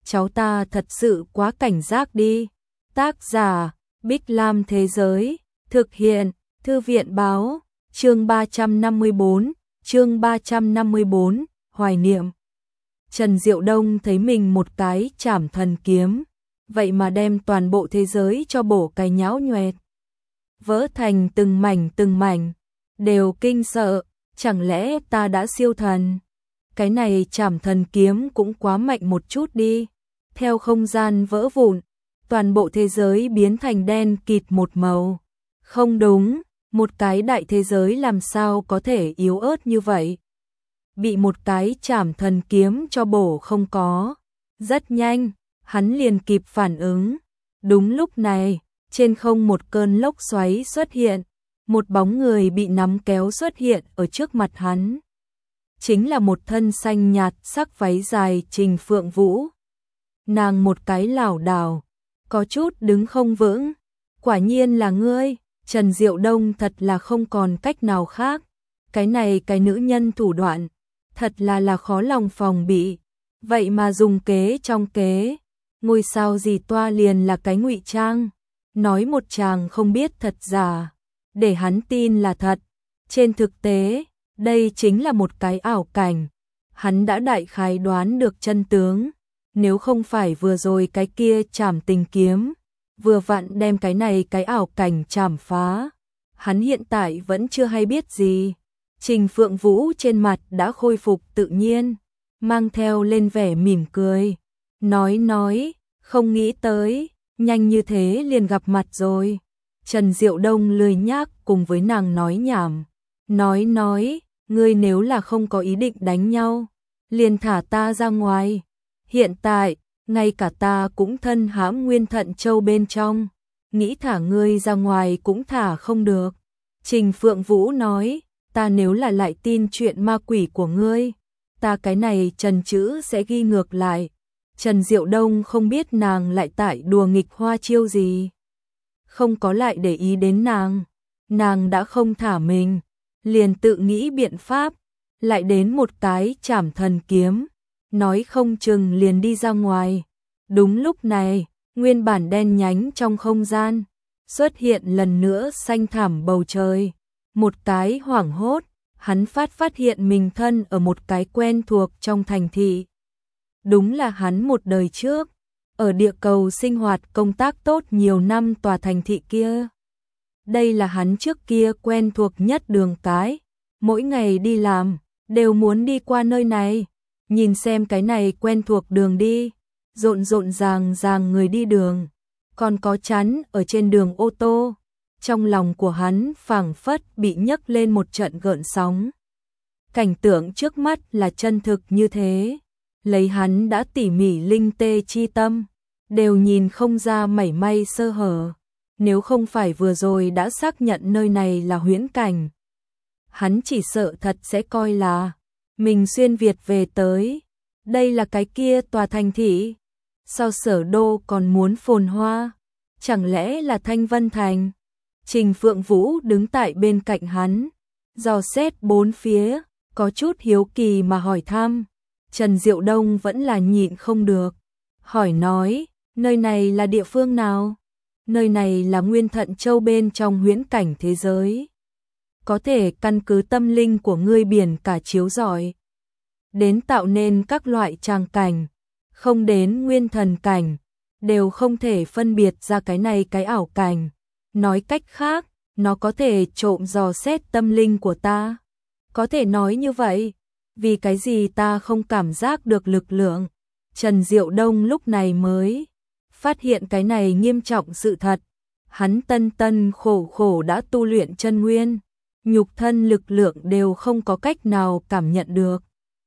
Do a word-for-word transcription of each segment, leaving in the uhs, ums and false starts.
cháu ta thật sự quá cảnh giác đi. Tác giả, Bích Lam Thế Giới, thực hiện, Thư viện Báo, chương ba trăm năm mươi bốn, chương ba trăm năm mươi bốn, hoài niệm. Trần Diệu Đông thấy mình một cái trảm thần kiếm, vậy mà đem toàn bộ thế giới cho bổ cái nhão nhoẹt, vỡ thành từng mảnh từng mảnh, đều kinh sợ, chẳng lẽ ta đã siêu thần? Cái này trảm thần kiếm cũng quá mạnh một chút đi. Theo không gian vỡ vụn, toàn bộ thế giới biến thành đen kịt một màu. Không đúng, một cái đại thế giới làm sao có thể yếu ớt như vậy? Bị một cái trảm thần kiếm cho bổ không có. Rất nhanh, hắn liền kịp phản ứng. Đúng lúc này, trên không một cơn lốc xoáy xuất hiện, một bóng người bị nắm kéo xuất hiện ở trước mặt hắn. Chính là một thân xanh nhạt sắc váy dài Trình Phượng Vũ. Nàng một cái lảo đảo, có chút đứng không vững. Quả nhiên là ngươi. Trần Diệu Đông thật là không còn cách nào khác. Cái này cái nữ nhân thủ đoạn, thật là là khó lòng phòng bị. Vậy mà dùng kế trong kế. Ngôi sao gì toa liền là cái ngụy trang. Nói một chàng không biết thật giả, để hắn tin là thật. Trên thực tế, đây chính là một cái ảo cảnh. Hắn đã đại khái đoán được chân tướng. Nếu không phải vừa rồi cái kia trảm tình kiếm, vừa vặn đem cái này cái ảo cảnh trảm phá, hắn hiện tại vẫn chưa hay biết gì. Trình Phượng Vũ trên mặt đã khôi phục tự nhiên, mang theo lên vẻ mỉm cười. Nói nói, không nghĩ tới, nhanh như thế liền gặp mặt rồi. Trần Diệu Đông lười nhác cùng với nàng nói nhảm. Nói nói, ngươi nếu là không có ý định đánh nhau, liền thả ta ra ngoài. Hiện tại, ngay cả ta cũng thân hãm nguyên thận châu bên trong, nghĩ thả ngươi ra ngoài cũng thả không được. Trình Phượng Vũ nói, ta nếu là lại tin chuyện ma quỷ của ngươi, ta cái này Trần chữ sẽ ghi ngược lại. Trần Diệu Đông không biết nàng lại tại đùa nghịch hoa chiêu gì. Không có lại để ý đến nàng, nàng đã không thả mình, liền tự nghĩ biện pháp, lại đến một cái trảm thần kiếm. Nói không chừng liền đi ra ngoài. Đúng lúc này, nguyên bản đen nhánh trong không gian, xuất hiện lần nữa xanh thẳm bầu trời. Một cái hoảng hốt, hắn phát phát hiện mình thân ở một cái quen thuộc trong thành thị. Đúng là hắn một đời trước, ở địa cầu sinh hoạt công tác tốt nhiều năm tòa thành thị kia. Đây là hắn trước kia quen thuộc nhất đường cái, mỗi ngày đi làm, đều muốn đi qua nơi này. Nhìn xem cái này quen thuộc đường đi, rộn rộn ràng ràng người đi đường, còn có chắn ở trên đường ô tô. Trong lòng của hắn phảng phất bị nhấc lên một trận gợn sóng. Cảnh tượng trước mắt là chân thực như thế, lấy hắn đã tỉ mỉ linh tê chi tâm, đều nhìn không ra mảy may sơ hở. Nếu không phải vừa rồi đã xác nhận nơi này là huyễn cảnh, hắn chỉ sợ thật sẽ coi là mình xuyên Việt về tới. Đây là cái kia tòa thành thị. Sao Sở Đô còn muốn phồn hoa? Chẳng lẽ là Thanh Vân Thành? Trình Phượng Vũ đứng tại bên cạnh hắn, dò xét bốn phía, có chút hiếu kỳ mà hỏi thăm. Trần Diệu Đông vẫn là nhịn không được, hỏi nói, nơi này là địa phương nào? Nơi này là Nguyên Thận Châu bên trong huyễn cảnh thế giới. Có thể căn cứ tâm linh của ngươi biển cả chiếu rọi, đến tạo nên các loại tràng cảnh, không đến nguyên thần cảnh, đều không thể phân biệt ra cái này cái ảo cảnh. Nói cách khác, nó có thể trộm dò xét tâm linh của ta. Có thể nói như vậy, vì cái gì ta không cảm giác được lực lượng? Trần Diệu Đông lúc này mới phát hiện cái này nghiêm trọng sự thật. Hắn tân tân khổ khổ đã tu luyện chân nguyên, nhục thân lực lượng đều không có cách nào cảm nhận được,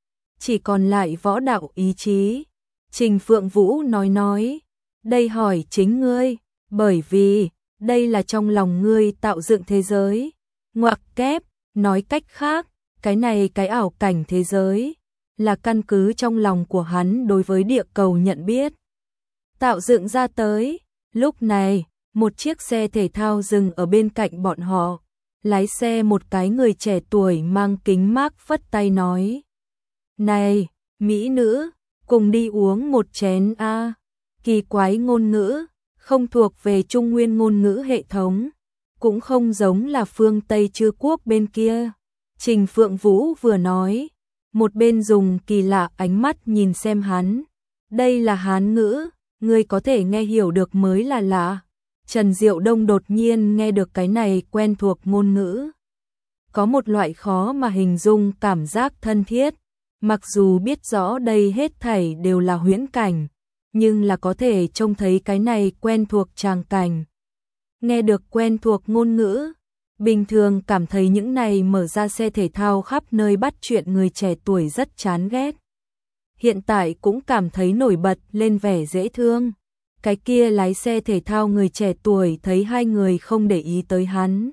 chỉ còn lại võ đạo ý chí. Trình Phượng Vũ nói nói, đây hỏi chính ngươi, bởi vì đây là trong lòng ngươi tạo dựng thế giới. Ngoặc kép, nói cách khác, cái này cái ảo cảnh thế giới là căn cứ trong lòng của hắn đối với địa cầu nhận biết tạo dựng ra tới. Lúc này, một chiếc xe thể thao dừng ở bên cạnh bọn họ. Lái xe một cái người trẻ tuổi mang kính mác phất tay nói, này, mỹ nữ, cùng đi uống một chén a. Kỳ quái ngôn ngữ, không thuộc về Trung Nguyên ngôn ngữ hệ thống, cũng không giống là phương Tây Chư Quốc bên kia. Trình Phượng Vũ vừa nói, một bên dùng kỳ lạ ánh mắt nhìn xem hắn. Đây là Hán ngữ, ngươi có thể nghe hiểu được mới là lạ. Trần Diệu Đông đột nhiên nghe được cái này quen thuộc ngôn ngữ. Có một loại khó mà hình dung cảm giác thân thiết, mặc dù biết rõ đây hết thảy đều là huyễn cảnh, nhưng là có thể trông thấy cái này quen thuộc tràng cảnh. Nghe được quen thuộc ngôn ngữ, bình thường cảm thấy những này mở ra xe thể thao khắp nơi bắt chuyện người trẻ tuổi rất chán ghét. Hiện tại cũng cảm thấy nổi bật lên vẻ dễ thương. Cái kia lái xe thể thao người trẻ tuổi thấy hai người không để ý tới hắn,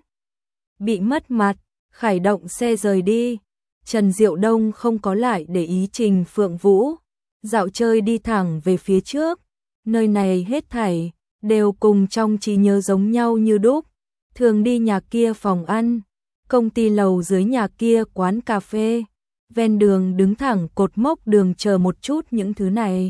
bị mất mặt, khởi động xe rời đi. Trần Diệu Đông không có lại để ý Trình Phượng Vũ, dạo chơi đi thẳng về phía trước. Nơi này hết thảy đều cùng trong trí nhớ giống nhau như đúc. Thường đi nhà kia phòng ăn, công ty lầu dưới nhà kia quán cà phê, ven đường đứng thẳng cột mốc đường chờ một chút những thứ này.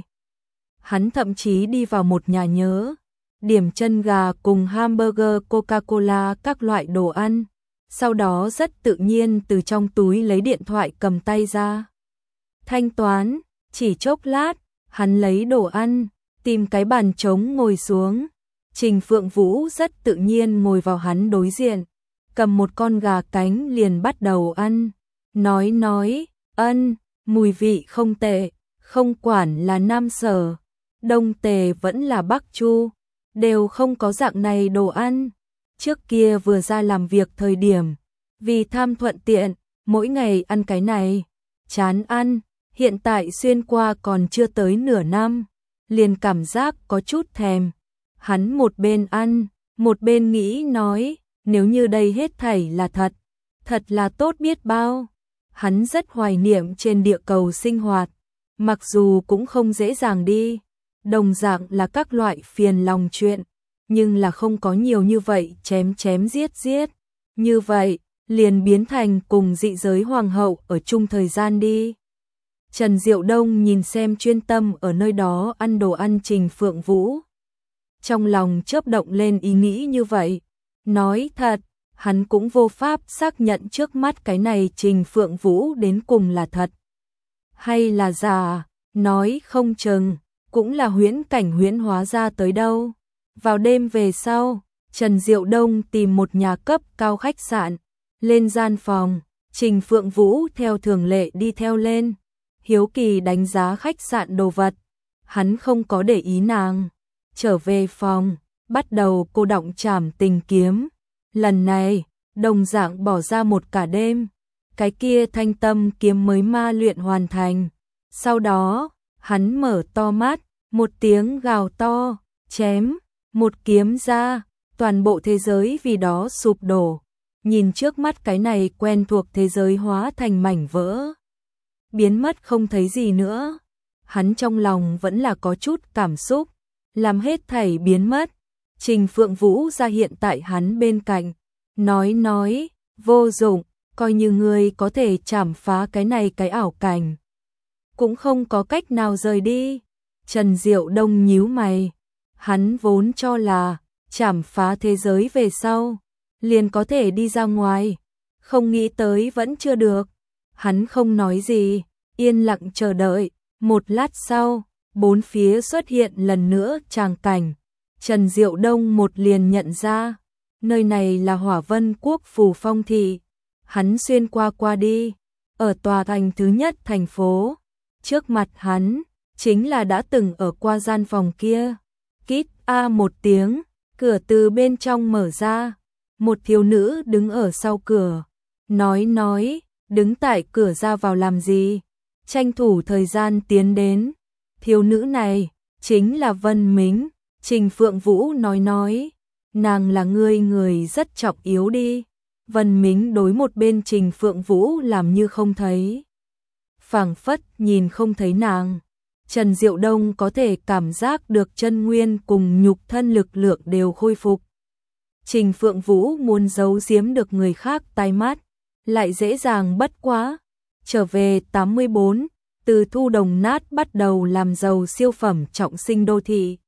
Hắn thậm chí đi vào một nhà nhớ, điểm chân gà cùng hamburger Coca-Cola các loại đồ ăn. Sau đó rất tự nhiên từ trong túi lấy điện thoại cầm tay ra. Thanh toán, chỉ chốc lát, hắn lấy đồ ăn, tìm cái bàn trống ngồi xuống. Trình Phượng Vũ rất tự nhiên ngồi vào hắn đối diện, cầm một con gà cánh liền bắt đầu ăn. Nói nói, ân, mùi vị không tệ, không quản là Nam Sở, Đông Tề vẫn là Bắc Chu, đều không có dạng này đồ ăn. Trước kia vừa ra làm việc thời điểm, vì tham thuận tiện, mỗi ngày ăn cái này, chán ăn, hiện tại xuyên qua còn chưa tới nửa năm, liền cảm giác có chút thèm. Hắn một bên ăn, một bên nghĩ nói, nếu như đây hết thảy là thật, thật là tốt biết bao. Hắn rất hoài niệm trên địa cầu sinh hoạt, mặc dù cũng không dễ dàng đi, đồng dạng là các loại phiền lòng chuyện, nhưng là không có nhiều như vậy chém chém giết giết. Như vậy, liền biến thành cùng dị giới hoàng hậu ở chung thời gian đi. Trần Diệu Đông nhìn xem chuyên tâm ở nơi đó ăn đồ ăn Trình Phượng Vũ. Trong lòng chớp động lên ý nghĩ như vậy. Nói thật, hắn cũng vô pháp xác nhận trước mắt cái này Trình Phượng Vũ đến cùng là thật hay là giả, nói không chừng, cũng là huyễn cảnh huyễn hóa ra tới đâu. Vào đêm về sau, Trần Diệu Đông tìm một nhà cấp cao khách sạn, lên gian phòng, Trình Phượng Vũ theo thường lệ đi theo lên, hiếu kỳ đánh giá khách sạn đồ vật, hắn không có để ý nàng. Trở về phòng, bắt đầu cô đọng trảm tình kiếm, lần này, đồng dạng bỏ ra một cả đêm, cái kia thanh tâm kiếm mới ma luyện hoàn thành. Sau đó, hắn mở to mắt, một tiếng gào to, chém, một kiếm ra, toàn bộ thế giới vì đó sụp đổ. Nhìn trước mắt cái này quen thuộc thế giới hóa thành mảnh vỡ, biến mất không thấy gì nữa. Hắn trong lòng vẫn là có chút cảm xúc, làm hết thảy biến mất. Trình Phượng Vũ ra hiện tại hắn bên cạnh, nói nói, vô dụng, coi như ngươi có thể chảm phá cái này cái ảo cảnh, cũng không có cách nào rời đi. Trần Diệu Đông nhíu mày, hắn vốn cho là chảm phá thế giới về sau, liền có thể đi ra ngoài, không nghĩ tới vẫn chưa được. Hắn không nói gì, yên lặng chờ đợi. Một lát sau, bốn phía xuất hiện lần nữa tràng cảnh. Trần Diệu Đông một liền nhận ra, nơi này là Hỏa Vân Quốc Phù Phong Thị. Hắn xuyên qua qua đi, ở tòa thành thứ nhất thành phố. Trước mặt hắn, chính là đã từng ở qua gian phòng kia. Kít a một tiếng, cửa từ bên trong mở ra. Một thiếu nữ đứng ở sau cửa, nói nói, đứng tại cửa ra vào làm gì? Tranh thủ thời gian tiến đến. Thiếu nữ này, chính là Vân Mính. Trình Phượng Vũ nói nói, nàng là người người rất trọng yếu đi. Vân Mính đối một bên Trình Phượng Vũ làm như không thấy, phảng phất nhìn không thấy nàng. Trần Diệu Đông có thể cảm giác được chân nguyên cùng nhục thân lực lượng đều khôi phục. Trình Phượng Vũ muốn giấu giếm được người khác tai mắt, lại dễ dàng bất quá. Trở về tám mươi bốn, từ thu đồng nát bắt đầu làm giàu siêu phẩm trọng sinh đô thị.